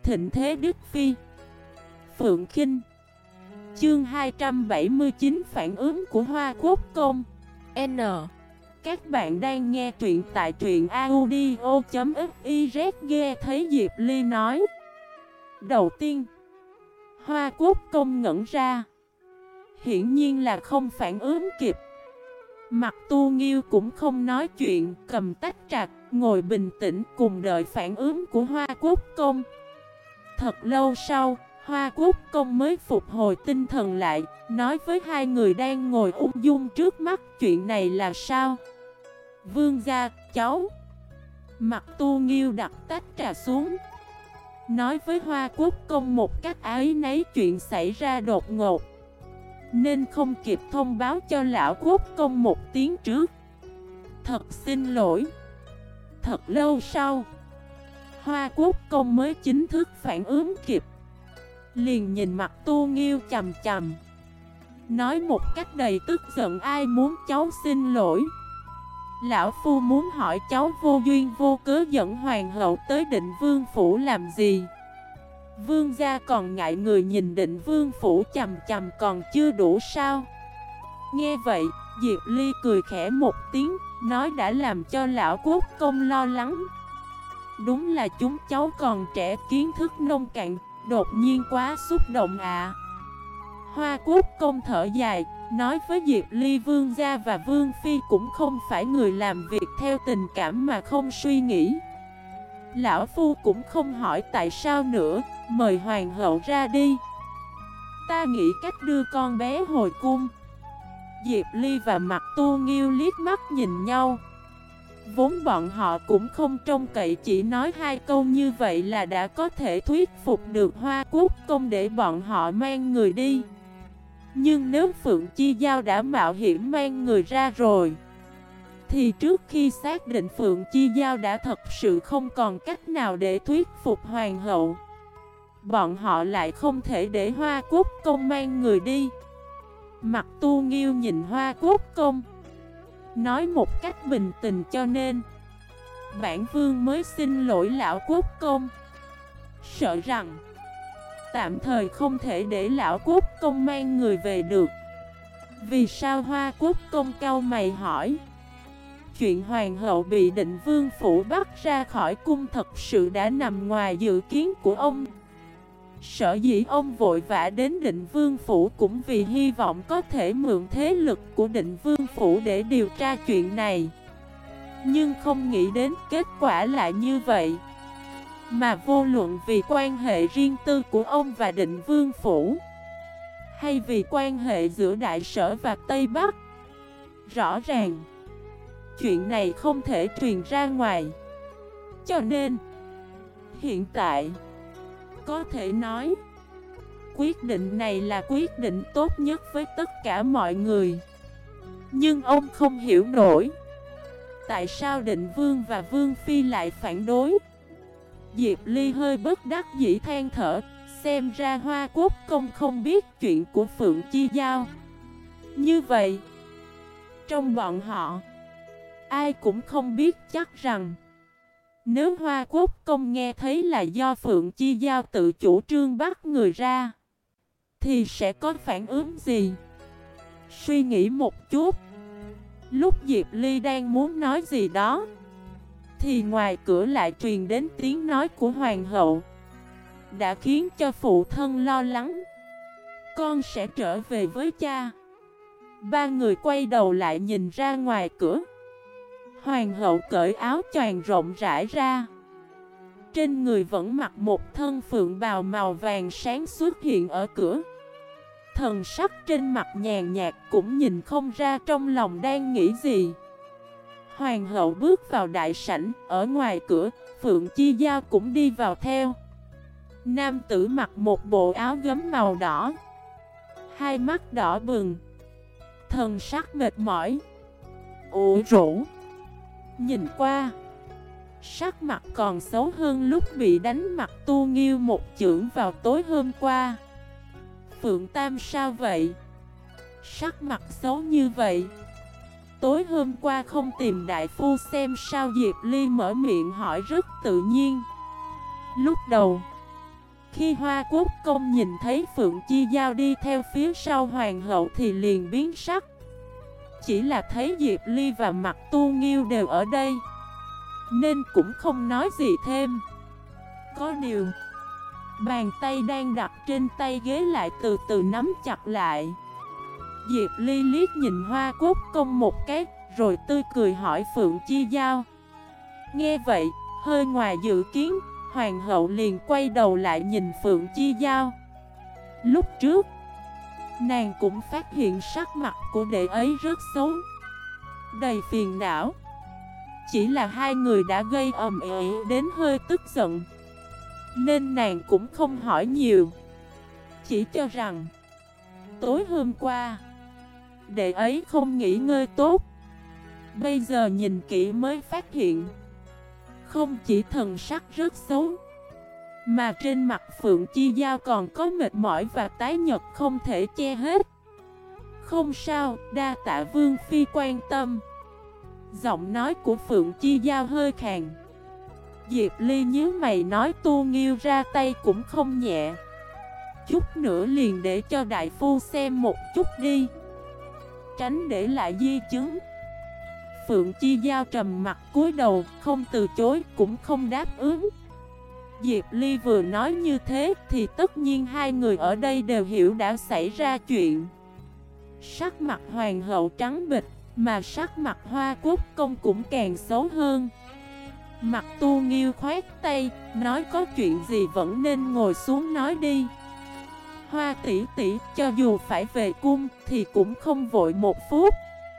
thịnh thế Đức Phi. Phượng Khinh. Chương 279 phản ứng của Hoa Quốc Công. N. Các bạn đang nghe truyện tại truyện audio.fiz. Nghe thấy Diệp Ly nói. Đầu tiên, Hoa Quốc Công ngẩn ra. Hiển nhiên là không phản ứng kịp. Mặt Tu Nghiêu cũng không nói chuyện, cầm tách trà, ngồi bình tĩnh cùng đợi phản ứng của Hoa Quốc Công. Thật lâu sau, Hoa Quốc Công mới phục hồi tinh thần lại, nói với hai người đang ngồi ung dung trước mắt, chuyện này là sao? Vương gia, cháu. Mặt Tu Nghiêu đặt tách trà xuống, nói với Hoa Quốc Công một cách áy náy, chuyện xảy ra đột ngột nên không kịp thông báo cho lão Quốc Công một tiếng trước. Thật xin lỗi. Thật lâu sau, Hoa Quốc Công mới chính thức phản ứng kịp, liền nhìn mặt Tu Nghiêu chằm chằm, nói một cách đầy tức giận, ai muốn cháu xin lỗi? Lão Phu muốn hỏi cháu vô duyên vô cớ dẫn hoàng hậu tới Định Vương Phủ làm gì? Vương gia còn ngại người nhìn Định Vương Phủ chằm chằm còn chưa đủ sao? Nghe vậy, Diệp Ly cười khẽ một tiếng, nói đã làm cho lão Quốc Công lo lắng. Đúng là chúng cháu còn trẻ, kiến thức nông cạn, đột nhiên quá xúc động ạ. Hoa Quốc Công thở dài, nói với Diệp Ly, Vương gia và Vương Phi cũng không phải người làm việc theo tình cảm mà không suy nghĩ. Lão Phu cũng không hỏi tại sao nữa, mời hoàng hậu ra đi. Ta nghĩ cách đưa con bé hồi cung. Diệp Ly và Mặt Tu Nghiêu liếc mắt nhìn nhau. Vốn bọn họ cũng không trông cậy chỉ nói hai câu như vậy là đã có thể thuyết phục được Hoa Quốc Công để bọn họ mang người đi. Nhưng nếu Phượng Chi Giao đã mạo hiểm mang người ra rồi, thì trước khi xác định Phượng Chi Giao đã thật sự không còn cách nào để thuyết phục hoàng hậu, bọn họ lại không thể để Hoa Quốc Công mang người đi. Mặt Tu Nghiêu nhìn Hoa Quốc Công, nói một cách bình tĩnh, cho nên bản vương mới xin lỗi lão Quốc Công. Sợ rằng tạm thời không thể để lão Quốc Công mang người về được. Vì sao? Hoa Quốc Công cau mày hỏi. Chuyện hoàng hậu bị Định Vương Phủ bắt ra khỏi cung thật sự đã nằm ngoài dự kiến của ông. Sở dĩ ông vội vã đến Định Vương Phủ cũng vì hy vọng có thể mượn thế lực của Định Vương Phủ để điều tra chuyện này. Nhưng không nghĩ đến kết quả lại như vậy. Mà vô luận vì quan hệ riêng tư của ông và Định Vương Phủ, hay vì quan hệ giữa Đại Sở và Tây Bắc, rõ ràng chuyện này không thể truyền ra ngoài. Cho nên hiện tại có thể nói quyết định này là quyết định tốt nhất với tất cả mọi người. Nhưng ông không hiểu nổi tại sao Định Vương và Vương Phi lại phản đối. Diệp Ly hơi bất đắc dĩ than thở, xem ra Hoa Quốc Công không biết chuyện của Phượng Chi Giao. Như vậy, trong bọn họ, ai cũng không biết chắc rằng nếu Hoa Quốc Công nghe thấy là do Phượng Chi Giao tự chủ trương bắt người ra, thì sẽ có phản ứng gì. Suy nghĩ một chút, lúc Diệp Ly đang muốn nói gì đó, thì ngoài cửa lại truyền đến tiếng nói của hoàng hậu, đã khiến cho phụ thân lo lắng. Con sẽ trở về với cha. Ba người quay đầu lại nhìn ra ngoài cửa. Hoàng hậu cởi áo choàng rộng rãi ra, trên người vẫn mặc một thân phượng bào màu vàng sáng xuất hiện ở cửa. Thần sắc trên mặt nhàn nhạt, cũng nhìn không ra trong lòng đang nghĩ gì. Hoàng hậu bước vào đại sảnh, ở ngoài cửa, Phượng Chi Giao cũng đi vào theo. Nam tử mặc một bộ áo gấm màu đỏ, hai mắt đỏ bừng, thần sắc mệt mỏi, ủ rũ. Nhìn qua, sắc mặt còn xấu hơn lúc bị đánh Mặt Tu Nghiêu một chưởng vào tối hôm qua. Phượng Tam sao vậy? Sắc mặt xấu như vậy. Tối hôm qua không tìm đại phu xem sao? Diệp Ly mở miệng hỏi rất tự nhiên. Lúc đầu Khi Hoa Quốc Công nhìn thấy Phượng Chi Giao đi theo phía sau hoàng hậu thì liền biến sắc. Chỉ là thấy Diệp Ly và Mặc Tu Nghiêu đều ở đây, nên cũng không nói gì thêm. Có điều, bàn tay đang đặt trên tay ghế lại từ từ nắm chặt lại. Diệp Ly liếc nhìn Hoa Quốc Công một cái, rồi tươi cười hỏi Phượng Chi Giao. Nghe vậy, hơi ngoài dự kiến, hoàng hậu liền quay đầu lại nhìn Phượng Chi Giao. Lúc trước, nàng cũng phát hiện sắc mặt của đệ ấy rất xấu, đầy phiền não. Chỉ là hai người đã gây ầm ĩ đến hơi tức giận, nên nàng cũng không hỏi nhiều, chỉ cho rằng tối hôm qua đệ ấy không nghỉ ngơi tốt. Bây giờ nhìn kỹ mới phát hiện, không chỉ thần sắc rất xấu, mà trên mặt Phượng Chi Giao còn có mệt mỏi và tái nhợt không thể che hết. Không sao, đa tạ Vương Phi quan tâm. Giọng nói của Phượng Chi Giao hơi khàn. Diệp Ly nhíu mày nói Tu Nghiêu ra tay cũng không nhẹ. Chút nữa liền để cho đại phu xem một chút đi, tránh để lại di chứng. Phượng Chi Giao trầm mặt cúi đầu, không từ chối cũng không đáp ứng. Diệp Ly vừa nói như thế thì tất nhiên hai người ở đây đều hiểu đã xảy ra chuyện. Sắc mặt hoàng hậu trắng bệch, mà sắc mặt Hoa Quốc Công cũng càng xấu hơn. Mặc Tu Nghiêu khoát tay, nói có chuyện gì vẫn nên ngồi xuống nói đi. Hoa tỷ tỷ, cho dù phải về cung thì cũng không vội một phút.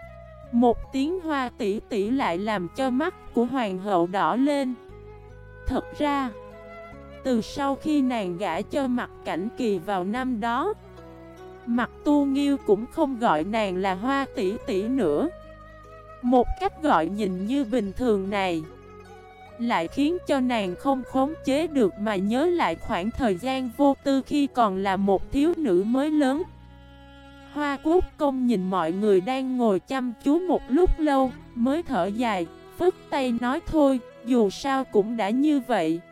Một tiếng Hoa tỷ tỷ lại làm cho mắt của hoàng hậu đỏ lên. Thật ra, từ sau khi nàng gả cho Mặc Cảnh Kỳ vào năm đó, Mặc Tu Nghiêu cũng không gọi nàng là Hoa tỷ tỷ nữa. Một cách gọi nhìn như bình thường này lại khiến cho nàng không khống chế được mà nhớ lại khoảng thời gian vô tư khi còn là một thiếu nữ mới lớn. Hoa Quốc Công nhìn mọi người đang ngồi chăm chú một lúc lâu, mới thở dài, phất tay nói thôi, dù sao cũng đã như vậy.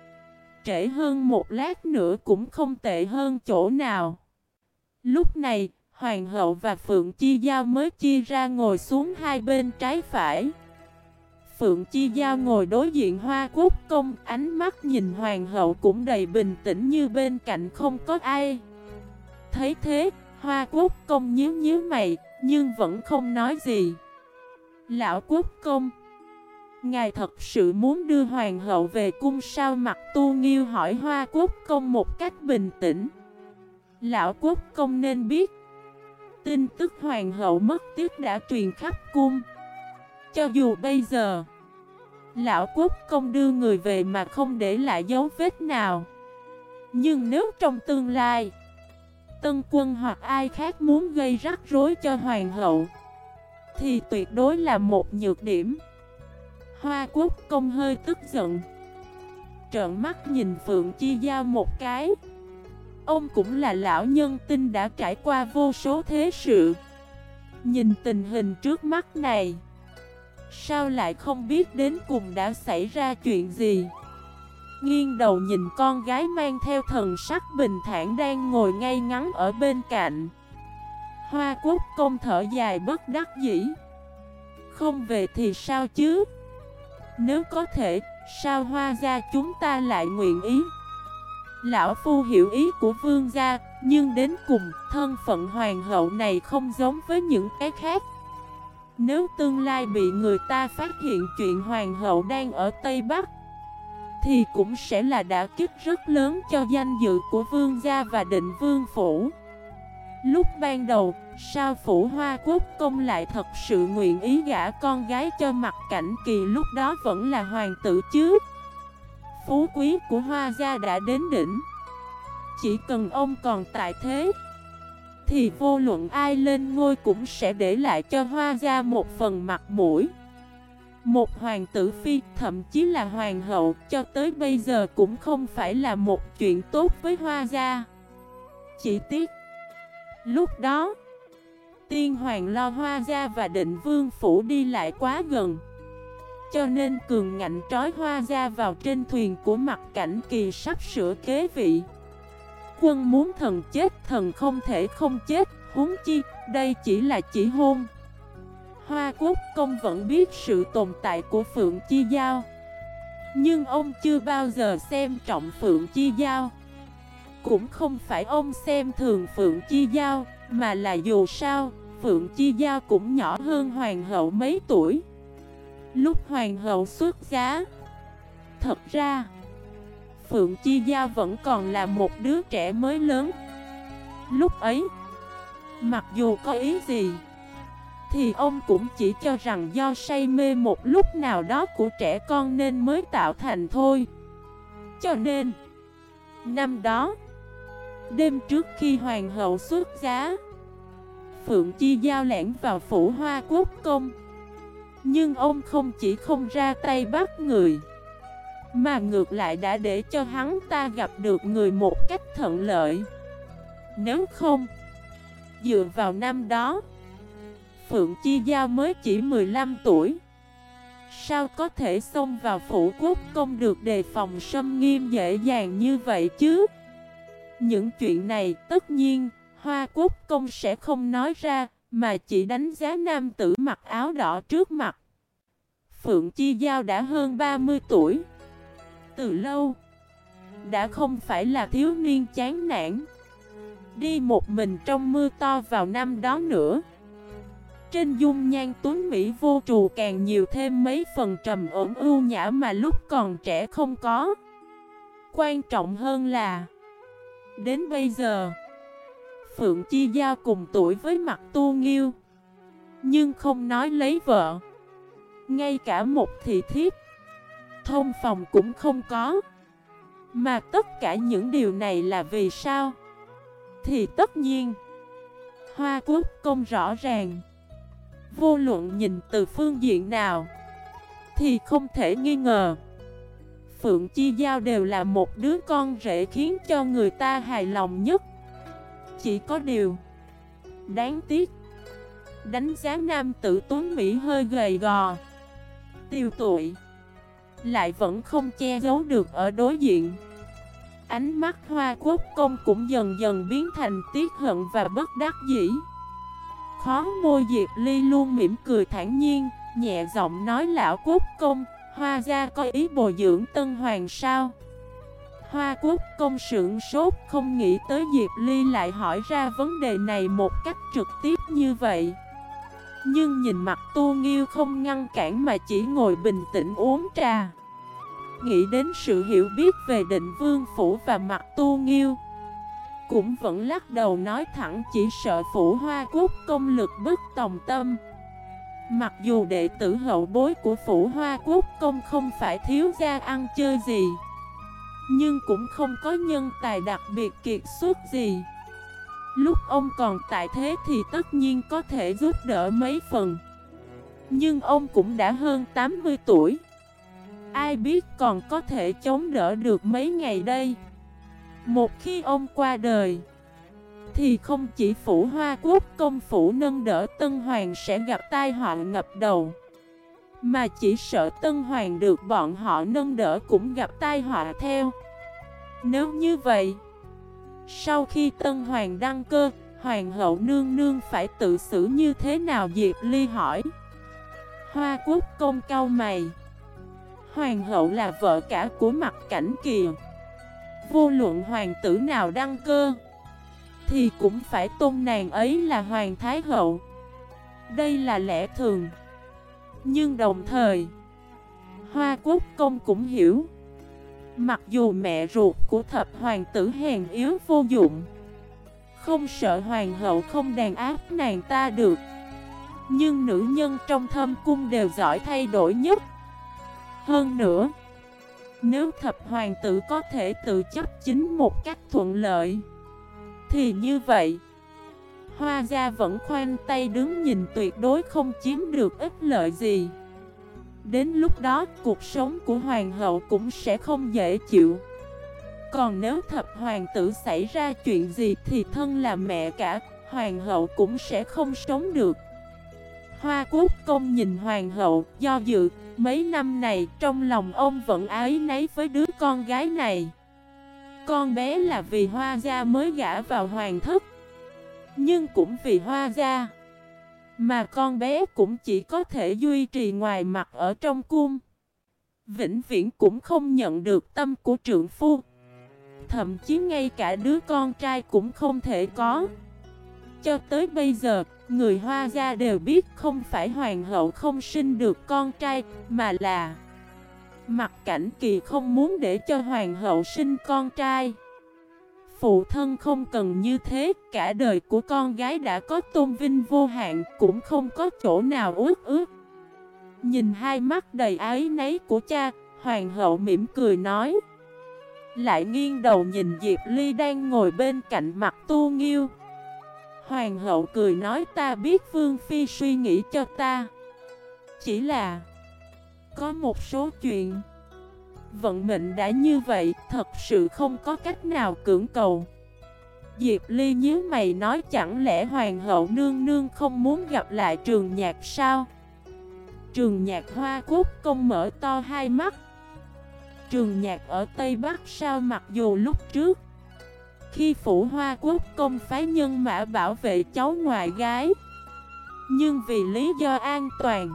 Trễ hơn một lát nữa cũng không tệ hơn chỗ nào. Lúc này, Hoàng hậu và Phượng Chi Giao mới chia ra ngồi xuống hai bên trái phải. Phượng Chi Giao ngồi đối diện Hoa Quốc Công, ánh mắt nhìn Hoàng hậu cũng đầy bình tĩnh như bên cạnh không có ai. Thấy thế, Hoa Quốc Công nhíu nhíu mày, nhưng vẫn không nói gì. Lão Quốc Công, ngài thật sự muốn đưa Hoàng hậu về cung sao? Mặc Tu Nghiêu hỏi Hoa Quốc Công một cách bình tĩnh. Lão Quốc Công nên biết, tin tức Hoàng hậu mất tiếc đã truyền khắp cung. Cho dù bây giờ Lão Quốc Công đưa người về mà không để lại dấu vết nào, nhưng nếu trong tương lai Tân Quân hoặc ai khác muốn gây rắc rối cho Hoàng hậu thì tuyệt đối là một nhược điểm. Hoa Quốc Công hơi tức giận, trợn mắt nhìn Phượng Chi Giao một cái. Ông cũng là lão nhân tinh đã trải qua vô số thế sự, nhìn tình hình trước mắt này, sao lại không biết đến cùng đã xảy ra chuyện gì. Nghiêng đầu nhìn con gái mang theo thần sắc bình thản đang ngồi ngay ngắn ở bên cạnh. Hoa Quốc Công thở dài bất đắc dĩ. Không về thì sao chứ? Nếu có thể, sao Hoa gia chúng ta lại nguyện ý? Lão Phu hiểu ý của vương gia, nhưng đến cùng thân phận hoàng hậu này không giống với những cái khác. Nếu tương lai bị người ta phát hiện chuyện hoàng hậu đang ở Tây Bắc thì cũng sẽ là đả kích rất lớn cho danh dự của vương gia và Định Vương Phủ. Lúc ban đầu, sao Phủ Hoa Quốc Công lại thật sự nguyện ý gả con gái cho Mặc Cảnh Kỳ lúc đó vẫn là hoàng tử chứ? Phú quý của Hoa gia đã đến đỉnh. Chỉ cần ông còn tại thế thì vô luận ai lên ngôi cũng sẽ để lại cho Hoa gia một phần mặt mũi. Một hoàng tử phi, thậm chí là hoàng hậu, cho tới bây giờ cũng không phải là một chuyện tốt với Hoa gia. Chỉ tiếc lúc đó tiên hoàng lo Hoa gia và Định Vương Phủ đi lại quá gần, cho nên cường ngạnh trói Hoa gia vào trên thuyền của Mặc Cảnh Kỳ sắp sửa kế vị. quân muốn thần chết, thần không thể không chết, huống chi, đây chỉ là chỉ hôn. Hoa Quốc công vẫn biết sự tồn tại của Phượng Chi Giao, nhưng ông chưa bao giờ xem trọng Phượng Chi Giao. Cũng không phải ông xem thường Phượng Chi Giao, mà là dù sao, Phượng Chi Giao cũng nhỏ hơn hoàng hậu mấy tuổi. Lúc hoàng hậu xuất giá, thật ra Phượng Chi Giao vẫn còn là một đứa trẻ mới lớn. Lúc ấy, mặc dù có ý gì, thì ông cũng chỉ cho rằng do say mê một lúc nào đó của trẻ con nên mới tạo thành thôi. Cho nên, năm đó, đêm trước khi hoàng hậu xuất giá, Phượng Chi Giao lẻn vào phủ Hoa Quốc công. Nhưng ông không chỉ không ra tay bắt người, mà ngược lại đã để cho hắn ta gặp được người một cách thuận lợi. Nếu không, dựa vào năm đó, Phượng Chi Giao mới chỉ 15 tuổi, sao có thể xông vào phủ quốc công được đề phòng xâm nghiêm dễ dàng như vậy chứ? Những chuyện này tất nhiên Hoa Quốc công sẽ không nói ra, mà chỉ đánh giá nam tử mặc áo đỏ trước mặt. Phượng Chi Giao đã hơn 30 tuổi, từ lâu đã không phải là thiếu niên chán nản, đi một mình trong mưa to vào năm đó nữa. Trên dung nhan tuấn mỹ vô trù càng nhiều thêm mấy phần trầm ổn ưu nhã mà lúc còn trẻ không có. Quan trọng hơn là, đến bây giờ, Phượng Chi Giao cùng tuổi với Mặc Tu Nghiêu, nhưng không nói lấy vợ. Ngay cả một thị thiếp, thông phòng cũng không có. Mà tất cả những điều này là vì sao? Thì tất nhiên, Hoa Quốc công rõ ràng, vô luận nhìn từ phương diện nào, thì không thể nghi ngờ Phượng Chi Giao đều là một đứa con rể khiến cho người ta hài lòng nhất. Chỉ có điều đáng tiếc, đánh giá nam tử tuấn Mỹ hơi gầy gò, tiêu tụy, lại vẫn không che giấu được ở đối diện. Ánh mắt Hoa Quốc công cũng dần dần biến thành tiếc hận và bất đắc dĩ. Khó môi Diệp Ly luôn mỉm cười thản nhiên, nhẹ giọng nói: lão quốc công, Hoa gia có ý bồi dưỡng Tân Hoàng sao? Hoa Quốc công sửng sốt, không nghĩ tới Diệp Ly lại hỏi ra vấn đề này một cách trực tiếp như vậy. Nhưng nhìn mặt Tu Nghiêu không ngăn cản mà chỉ ngồi bình tĩnh uống trà. Nghĩ đến sự hiểu biết về Định Vương phủ và mặt Tu Nghiêu, cũng vẫn lắc đầu nói thẳng chỉ sợ phủ Hoa Quốc công lực bất tòng tâm. Mặc dù đệ tử hậu bối của phủ Hoa Quốc công không phải thiếu gia ăn chơi gì, nhưng cũng không có nhân tài đặc biệt kiệt xuất gì. Lúc ông còn tại thế thì tất nhiên có thể giúp đỡ mấy phần, nhưng ông cũng đã hơn 80 tuổi, ai biết còn có thể chống đỡ được mấy ngày đây. Một khi ông qua đời, thì không chỉ phủ Hoa Quốc công phủ nâng đỡ Tân Hoàng sẽ gặp tai họa ngập đầu, mà chỉ sợ Tân Hoàng được bọn họ nâng đỡ cũng gặp tai họa theo. Nếu như vậy, sau khi Tân Hoàng đăng cơ, Hoàng hậu nương nương phải tự xử như thế nào? Diệp Ly hỏi. Hoa Quốc công cau mày. Hoàng hậu là vợ cả của Mặc Cảnh Kiều, vô luận hoàng tử nào đăng cơ thì cũng phải tôn nàng ấy là Hoàng Thái Hậu. Đây là lẽ thường. Nhưng đồng thời, Hoa Quốc công cũng hiểu, mặc dù mẹ ruột của thập hoàng tử hèn yếu vô dụng, không sợ hoàng hậu không đàn áp nàng ta được, nhưng nữ nhân trong thâm cung đều giỏi thay đổi nhất. Hơn nữa, nếu thập hoàng tử có thể tự chấp chính một cách thuận lợi, thì như vậy, Hoa gia vẫn khoanh tay đứng nhìn tuyệt đối không chiếm được ích lợi gì. Đến lúc đó, cuộc sống của hoàng hậu cũng sẽ không dễ chịu. Còn nếu thập hoàng tử xảy ra chuyện gì thì thân là mẹ cả, hoàng hậu cũng sẽ không sống được. Hoa Quốc công nhìn hoàng hậu, do dự. Mấy năm này trong lòng ông vẫn áy náy với đứa con gái này. Con bé là vì Hoa gia mới gả vào hoàng thất, nhưng cũng vì Hoa gia mà con bé cũng chỉ có thể duy trì ngoài mặt ở trong cung, vĩnh viễn cũng không nhận được tâm của trượng phu. Thậm chí ngay cả đứa con trai cũng không thể có. Cho tới bây giờ, người Hoa gia đều biết không phải hoàng hậu không sinh được con trai, mà là Mặc Cảnh Kỳ không muốn để cho hoàng hậu sinh con trai. Phụ thân không cần như thế, cả đời của con gái đã có tôn vinh vô hạn, cũng không có chỗ nào uất ước. Nhìn hai mắt đầy áy náy của cha, hoàng hậu mỉm cười nói. Lại nghiêng đầu nhìn Diệp Ly đang ngồi bên cạnh Mặc Tu Nghiêu. Hoàng hậu cười nói, ta biết Vương Phi suy nghĩ cho ta. Chỉ là có một số chuyện vận mệnh đã như vậy, thật sự không có cách nào cưỡng cầu. Diệp Ly nhíu mày nói, chẳng lẽ hoàng hậu nương nương không muốn gặp lại Trường Nhạc sao? Trường Nhạc Hoa Quốc công mở to hai mắt. Trường Nhạc ở Tây Bắc sao? Mặc dù lúc trước khi Phủ Hoa Quốc công phái nhân mã bảo vệ cháu ngoại gái, nhưng vì lý do an toàn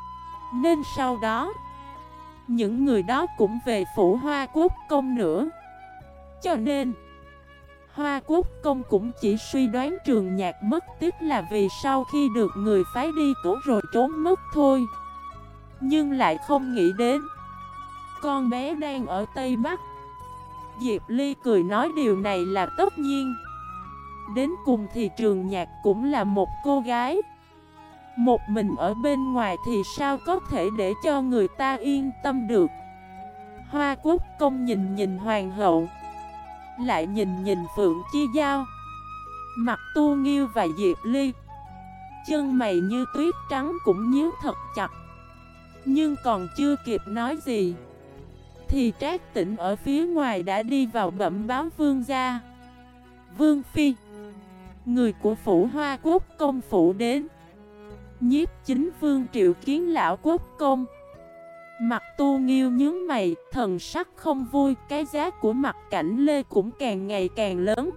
nên sau đó những người đó cũng về Phủ Hoa Quốc công nữa. Cho nên Hoa Quốc công cũng chỉ suy đoán Trường Nhạc mất tích là vì sau khi được người phái đi cứu rồi trốn mất thôi. Nhưng lại không nghĩ đến con bé đang ở Tây Bắc. Diệp Ly cười nói, điều này là tất nhiên. Đến cùng thì Trường Nhạc cũng là một cô gái, một mình ở bên ngoài thì sao có thể để cho người ta yên tâm được. Hoa Quốc công nhìn nhìn hoàng hậu, lại nhìn nhìn Phượng Chi Giao, Mặc Tu Nghiêu và Diệp Ly. Chân mày như tuyết trắng cũng nhíu thật chặt. Nhưng còn chưa kịp nói gì thì Trác Tĩnh ở phía ngoài đã đi vào bẩm báo vương gia. Vương Phi, người của Phủ Hoa Quốc công phủ đến. Nhiếp chính vương triệu kiến lão quốc công. Mặc Tu Nghiêu nhướng mày, thần sắc không vui. Cái giá của Mặc Cảnh Lê cũng càng ngày càng lớn.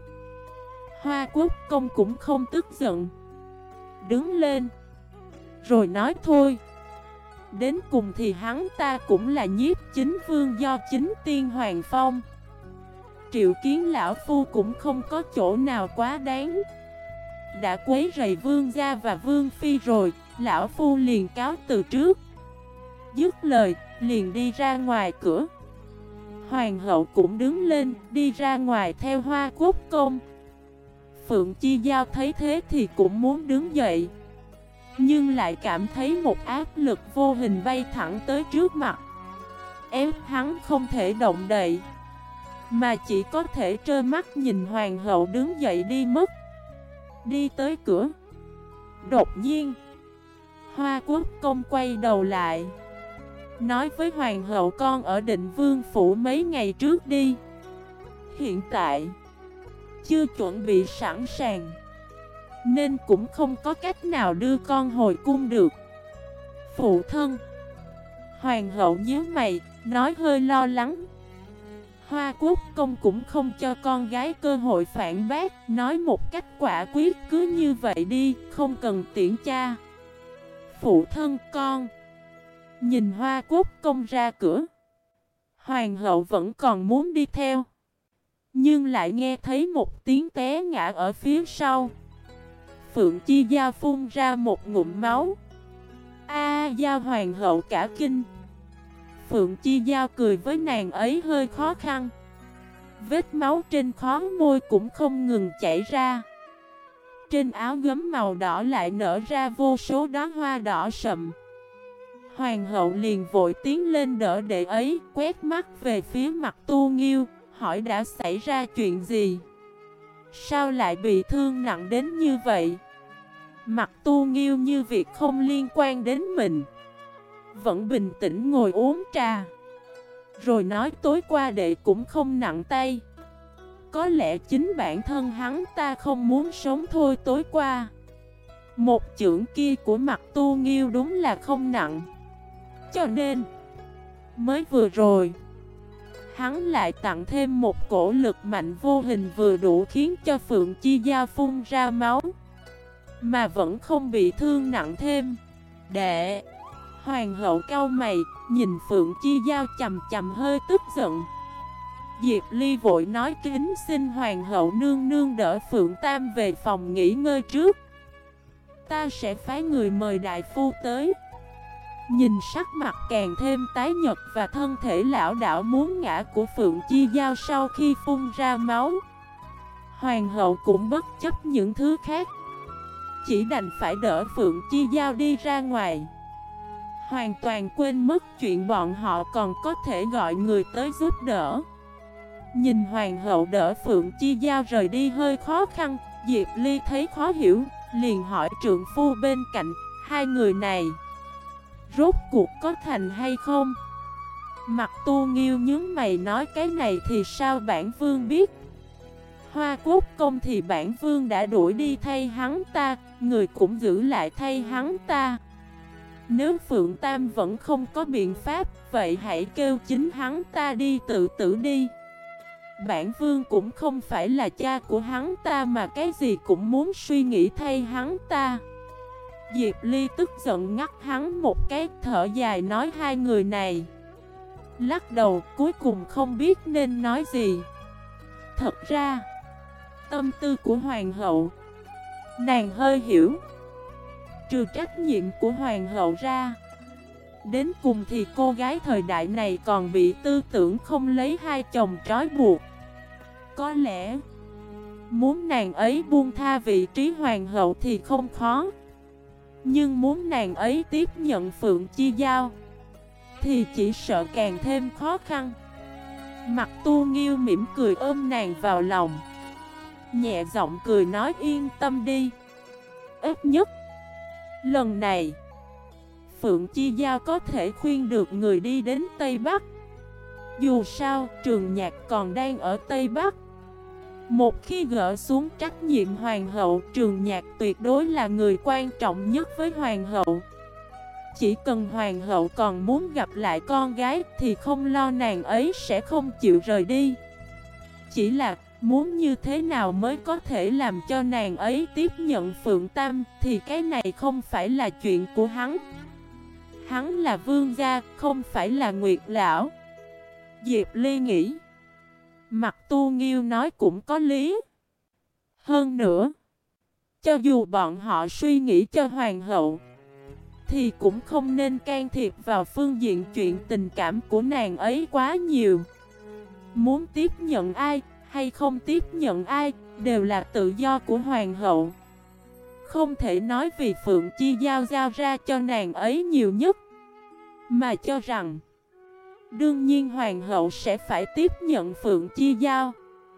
Hoa quốc công cũng không tức giận, đứng lên rồi nói, thôi, đến cùng thì hắn ta cũng là nhiếp chính vương do chính tiên hoàng phong. Triệu kiến lão phu cũng không có chỗ nào quá đáng. Đã quấy rầy vương gia và vương phi rồi, lão phu liền cáo từ trước. Dứt lời, liền đi ra ngoài cửa. Hoàng hậu cũng đứng lên, đi ra ngoài theo Hoa quốc công. Phượng Chi Giao thấy thế thì cũng muốn đứng dậy, nhưng lại cảm thấy một áp lực vô hình bay thẳng tới trước mặt, ép hắn không thể động đậy, mà chỉ có thể trơ mắt nhìn hoàng hậu đứng dậy đi mất. Đi tới cửa, đột nhiên Hoa quốc công quay đầu lại, nói với hoàng hậu, con ở Định Vương phủ mấy ngày trước đi. Hiện tại chưa chuẩn bị sẵn sàng, nên cũng không có cách nào đưa con hồi cung được. Phụ thân. Hoàng hậu nhíu mày, nói hơi lo lắng. Hoa quốc công cũng không cho con gái cơ hội phản bác, nói một cách quả quyết, cứ như vậy đi, không cần tiễn cha. Phụ thân, con. Nhìn Hoa quốc công ra cửa, hoàng hậu vẫn còn muốn đi theo, nhưng lại nghe thấy một tiếng té ngã ở phía sau. Phượng Chi Giao phun ra một ngụm máu. Giao hoàng hậu cả kinh. Phượng Chi Giao cười với nàng ấy hơi khó khăn. Vết máu trên khóe môi cũng không ngừng chảy ra. Trên áo gấm màu đỏ lại nở ra vô số đóa hoa đỏ sậm. Hoàng hậu liền vội tiến lên đỡ đệ ấy, quét mắt về phía Mặc Tu Nghiêu, hỏi đã xảy ra chuyện gì? Sao lại bị thương nặng đến như vậy? Mặc Tu Nghiêu như việc không liên quan đến mình, vẫn bình tĩnh ngồi uống trà, rồi nói, tối qua đệ cũng không nặng tay. Có lẽ chính bản thân hắn ta không muốn sống thôi. Tối qua một chưởng kia của Mặc Tu Nghiêu đúng là không nặng, cho nên mới vừa rồi hắn lại tặng thêm một cổ lực mạnh vô hình vừa đủ khiến cho Phượng Chi Giao phun ra máu, mà vẫn không bị thương nặng thêm. Đệ! Hoàng hậu cau mày, nhìn Phượng Chi Giao chầm chầm hơi tức giận. Diệp Ly vội nói kính xin Hoàng hậu nương nương đỡ Phượng Tam về phòng nghỉ ngơi trước. Ta sẽ phái người mời đại phu tới. Nhìn sắc mặt càng thêm tái nhợt và thân thể lão đảo muốn ngã của Phượng Chi Giao sau khi phun ra máu, Hoàng hậu cũng bất chấp những thứ khác, chỉ đành phải đỡ Phượng Chi Giao đi ra ngoài, hoàn toàn quên mất chuyện bọn họ còn có thể gọi người tới giúp đỡ. Nhìn Hoàng hậu đỡ Phượng Chi Giao rời đi hơi khó khăn, Diệp Ly thấy khó hiểu, liền hỏi trượng phu bên cạnh, hai người này rốt cuộc có thành hay không? Mặt Tu Nghiêu nhướng mày nói cái này thì sao bản vương biết. Hoa Quốc công thì bản vương đã đuổi đi thay hắn ta, người cũng giữ lại thay hắn ta. Nếu Phượng Tam vẫn không có biện pháp, vậy hãy kêu chính hắn ta đi tự tử đi. Bản vương cũng không phải là cha của hắn ta mà cái gì cũng muốn suy nghĩ thay hắn ta. Diệp Ly tức giận ngắt hắn một cái, thở dài nói hai người này lắc đầu cuối cùng không biết nên nói gì. Thật ra tâm tư của hoàng hậu nàng hơi hiểu. Trừ trách nhiệm của hoàng hậu ra, đến cùng thì cô gái thời đại này còn bị tư tưởng không lấy hai chồng trói buộc. Có lẽ muốn nàng ấy buông tha vị trí hoàng hậu thì không khó, nhưng muốn nàng ấy tiếp nhận Phượng Chi Giao thì chỉ sợ càng thêm khó khăn. Mặt Tu Nghiêu mỉm cười ôm nàng vào lòng, nhẹ giọng cười nói yên tâm đi. Ít nhất lần này Phượng Chi Giao có thể khuyên được người đi đến Tây Bắc. Dù sao Trường Nhạc còn đang ở Tây Bắc. Một khi gỡ xuống trách nhiệm hoàng hậu, Trường Nhạc tuyệt đối là người quan trọng nhất với hoàng hậu. Chỉ cần hoàng hậu còn muốn gặp lại con gái thì không lo nàng ấy sẽ không chịu rời đi. Chỉ là muốn như thế nào mới có thể làm cho nàng ấy tiếp nhận Phượng Tam thì cái này không phải là chuyện của hắn. Hắn là vương gia, không phải là Nguyệt lão. Diệp Ly nghĩ, Mặt Tu Nghiêu nói cũng có lý. Hơn nữa, cho dù bọn họ suy nghĩ cho hoàng hậu thì cũng không nên can thiệp vào phương diện chuyện tình cảm của nàng ấy quá nhiều. Muốn tiếp nhận ai hay không tiếp nhận ai đều là tự do của hoàng hậu. Không thể nói vì Phượng Chi Giao giao ra cho nàng ấy nhiều nhất mà cho rằng đương nhiên hoàng hậu sẽ phải tiếp nhận Phượng Chi Giao.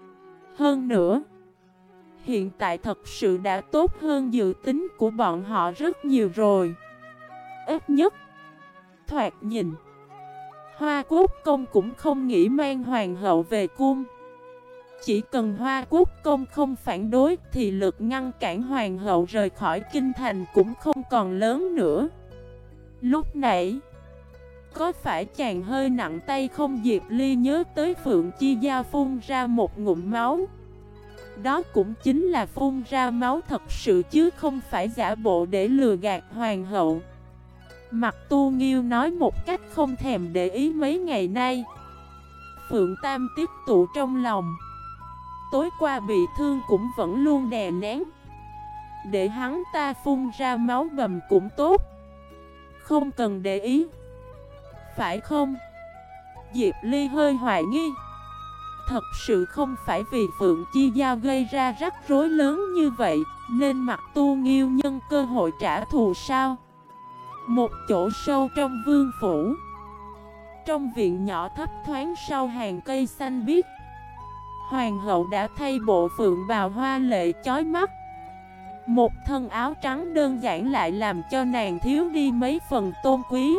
Hơn nữa, hiện tại thật sự đã tốt hơn dự tính của bọn họ rất nhiều rồi. Ít nhất, thoạt nhìn, Hoa Quốc công cũng không nghĩ mang hoàng hậu về cung. Chỉ cần Hoa Quốc công không phản đối thì lực ngăn cản hoàng hậu rời khỏi kinh thành cũng không còn lớn nữa. Lúc nãy, có phải chàng hơi nặng tay không? Diệp Ly nhớ tới Phượng Chi Giao phun ra một ngụm máu. Đó cũng chính là phun ra máu thật sự chứ không phải giả bộ để lừa gạt hoàng hậu. Mặt Tu Nghiêu nói một cách không thèm để ý mấy ngày nay. Phượng Tam tiếp tụ trong lòng. Tối qua bị thương cũng vẫn luôn đè nén. Để hắn ta phun ra máu bầm cũng tốt, không cần để ý, phải không? Diệp Ly hơi hoài nghi. Thật sự không phải vì Phượng Chi Giao gây ra rắc rối lớn như vậy nên Mặt Tu Nghiêu nhân cơ hội trả thù sao? Một chỗ sâu trong vương phủ, trong viện nhỏ thấp thoáng sau hàng cây xanh biếc, hoàng hậu đã thay bộ phượng bào hoa lệ chói mắt. Một thân áo trắng đơn giản lại làm cho nàng thiếu đi mấy phần tôn quý,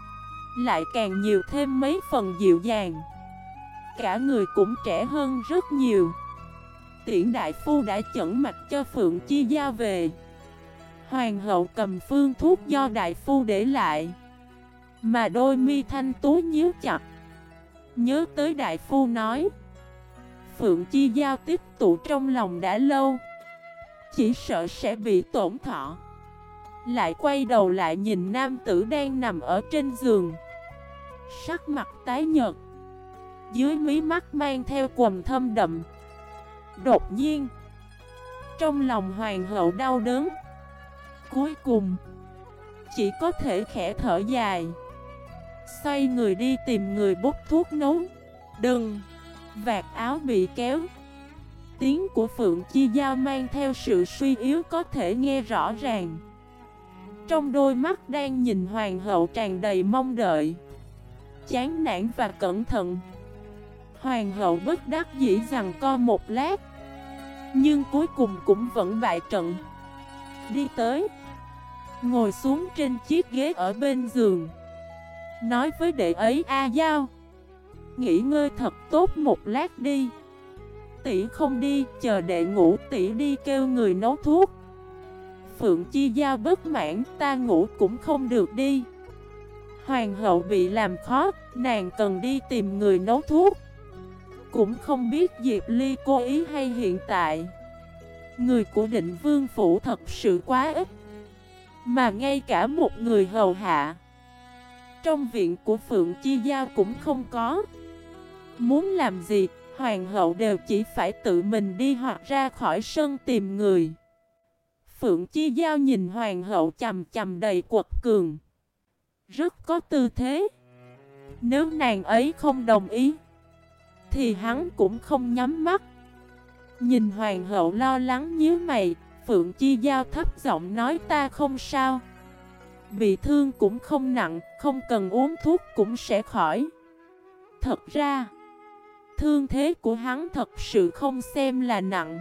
lại càng nhiều thêm mấy phần dịu dàng. Cả người cũng trẻ hơn rất nhiều. Tiễn đại phu đã chẩn mạch cho Phượng Chi Giao về. Hoàng hậu cầm phương thuốc do đại phu để lại, mà đôi mi thanh tú nhíu chặt, Nhớ tới đại phu nói, Phượng Chi Giao tích tụ trong lòng đã lâu, chỉ sợ sẽ bị tổn thọ. Lại quay đầu lại nhìn nam tử đang nằm ở trên giường, sắc mặt tái nhợt, dưới mí mắt mang theo quầng thâm đậm. Đột nhiên, trong lòng hoàng hậu đau đớn, cuối cùng chỉ có thể khẽ thở dài, xoay người đi tìm người bốc thuốc nấu. Đừng! Vạt áo bị kéo. Tiếng của Phượng Chi Giao mang theo sự suy yếu có thể nghe rõ ràng. Trong đôi mắt đang nhìn hoàng hậu tràn đầy mong đợi, chán nản và cẩn thận. Hoàng hậu bất đắc dĩ giằng co một lát, nhưng cuối cùng cũng vẫn bại trận. Đi tới, ngồi xuống trên chiếc ghế ở bên giường, nói với đệ ấy: A Giao, nghỉ ngơi thật tốt một lát đi. Tỷ không đi, chờ đệ ngủ tỷ đi kêu người nấu thuốc. Phượng Chi Giao bất mãn: ta ngủ cũng không được đi. Hoàng hậu bị làm khó, nàng cần đi tìm người nấu thuốc. Cũng không biết Diệp Ly cố ý hay hiện tại. Người của Định Vương phủ thật sự quá ít, mà ngay cả một người hầu hạ trong viện của Phượng Chi Giao cũng không có. Muốn làm gì, hoàng hậu đều chỉ phải tự mình đi hoặc ra khỏi sân tìm người. Phượng Chi Giao nhìn hoàng hậu chằm chằm đầy quật cường, rất có tư thế. Nếu nàng ấy không đồng ý thì hắn cũng không nhắm mắt. Nhìn hoàng hậu lo lắng nhíu mày, Phượng Chi Giao thấp giọng nói: ta không sao, bị thương cũng không nặng, không cần uống thuốc cũng sẽ khỏi. Thật ra, thương thế của hắn thật sự không xem là nặng.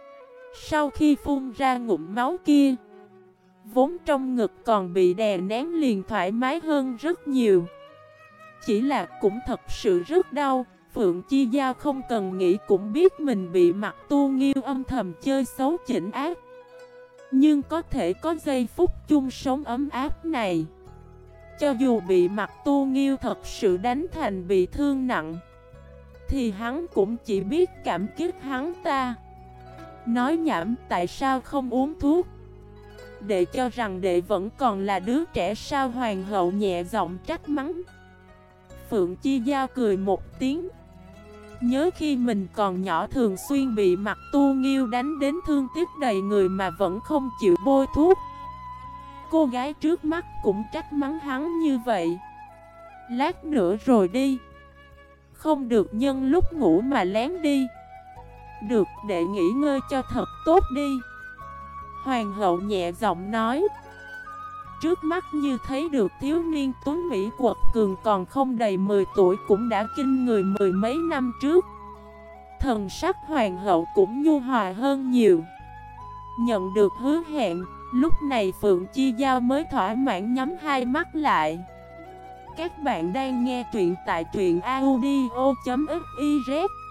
Sau khi phun ra ngụm máu kia, vốn trong ngực còn bị đè nén liền thoải mái hơn rất nhiều. Chỉ là cũng thật sự rất đau. Phượng Chi Giao không cần nghĩ cũng biết mình bị Mặc Tu Nghiêu âm thầm chơi xấu chỉnh ác. Nhưng có thể có giây phút chung sống ấm áp này, cho dù bị Mặc Tu Nghiêu thật sự đánh thành bị thương nặng, thì hắn cũng chỉ biết cảm kích hắn ta. Nói nhảm, tại sao không uống thuốc? Đệ cho rằng đệ vẫn còn là đứa trẻ sao? Hoàng hậu nhẹ giọng trách mắng. Phượng Chi Giao cười một tiếng. Nhớ khi mình còn nhỏ thường xuyên bị Mặc Tu Nghiêu đánh đến thương tiếc đầy người mà vẫn không chịu bôi thuốc. Cô gái trước mắt cũng trách mắng hắn như vậy. Lát nữa rồi đi, không được nhân lúc ngủ mà lén đi. Được, để nghỉ ngơi cho thật tốt đi. Hoàng hậu nhẹ giọng nói. Trước mắt như thấy được thiếu niên tuấn mỹ quật cường còn không đầy 10 tuổi cũng đã kinh người mười mấy năm trước. Thần sắc hoàng hậu cũng nhu hòa hơn nhiều. Nhận được hứa hẹn, lúc này Phượng Chi Giao mới thỏa mãn nhắm hai mắt lại. Các bạn đang nghe truyện tại truyện audio.fif